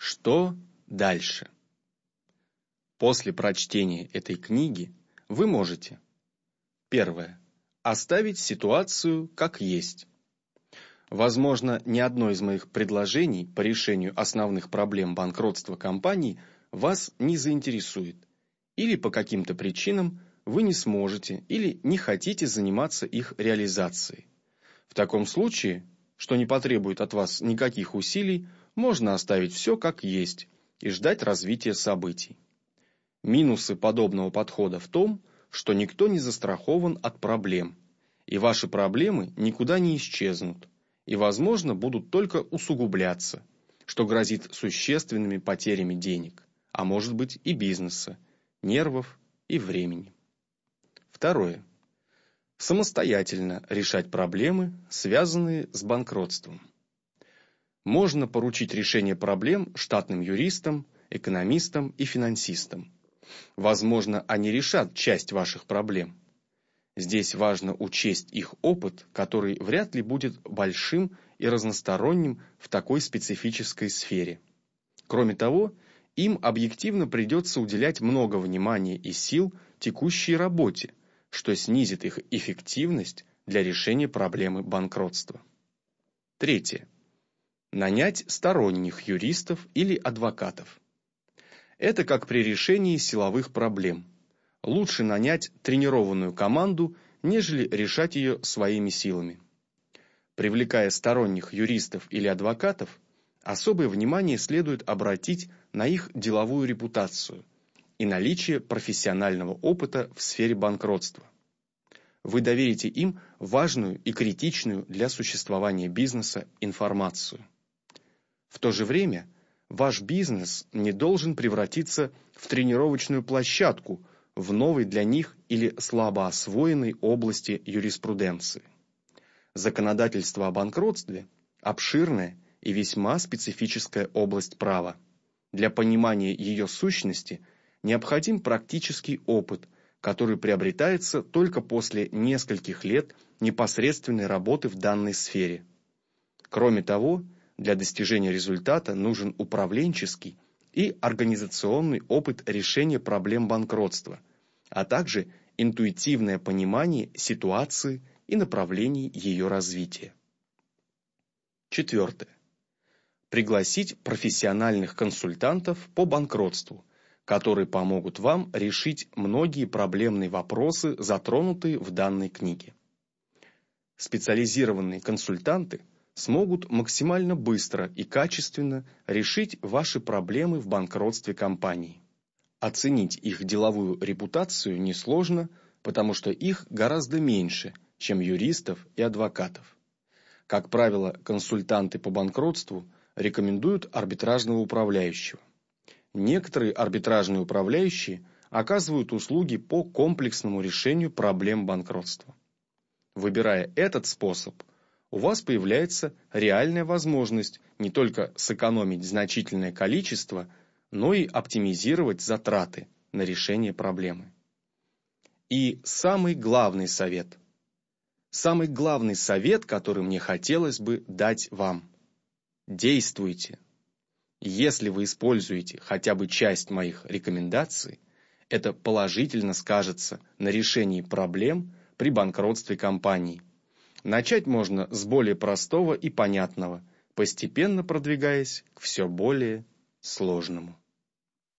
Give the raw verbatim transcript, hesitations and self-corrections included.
Что дальше? После прочтения этой книги вы можете: первое. Оставить ситуацию как есть. Возможно, ни одно из моих предложений по решению основных проблем банкротства компаний вас не заинтересует, или по каким-то причинам вы не сможете или не хотите заниматься их реализацией. В таком случае, что не потребует от вас никаких усилий, можно оставить все как есть и ждать развития событий. Минусы подобного подхода в том, что никто не застрахован от проблем, и ваши проблемы никуда не исчезнут, и, возможно, будут только усугубляться, что грозит существенными потерями денег, а может быть и бизнеса, нервов и времени. Второе. Самостоятельно решать проблемы, связанные с банкротством. Можно поручить решение проблем штатным юристам, экономистам и финансистам. Возможно, они решат часть ваших проблем. Здесь важно учесть их опыт, который вряд ли будет большим и разносторонним в такой специфической сфере. Кроме того, им объективно придется уделять много внимания и сил текущей работе, что снизит их эффективность для решения проблемы банкротства. Третье. Нанять сторонних юристов или адвокатов. Это как при решении силовых проблем. Лучше нанять тренированную команду, нежели решать ее своими силами. Привлекая сторонних юристов или адвокатов, особое внимание следует обратить на их деловую репутацию и наличие профессионального опыта в сфере банкротства. Вы доверите им важную и критичную для существования бизнеса информацию. В то же время ваш бизнес не должен превратиться в тренировочную площадку в новой для них или слабо освоенной области юриспруденции. Законодательство о банкротстве – обширная и весьма специфическая область права. Для понимания ее сущности необходим практический опыт, который приобретается только после нескольких лет непосредственной работы в данной сфере. Кроме того, для достижения результата нужен управленческий и организационный опыт решения проблем банкротства, а также интуитивное понимание ситуации и направлений ее развития. Четвертое. Пригласить профессиональных консультантов по банкротству, которые помогут вам решить многие проблемные вопросы, затронутые в данной книге. Специализированные консультанты смогут максимально быстро и качественно решить ваши проблемы в банкротстве компании. Оценить их деловую репутацию несложно, потому что их гораздо меньше, чем юристов и адвокатов. Как правило, консультанты по банкротству рекомендуют арбитражного управляющего. Некоторые арбитражные управляющие оказывают услуги по комплексному решению проблем банкротства. Выбирая этот способ, у вас появляется реальная возможность не только сэкономить значительное количество, но и оптимизировать затраты на решение проблемы. И самый главный совет. Самый главный совет, который мне хотелось бы дать вам. Действуйте. Если вы используете хотя бы часть моих рекомендаций, это положительно скажется на решении проблем при банкротстве компании. Начать можно с более простого и понятного, постепенно продвигаясь к все более сложному.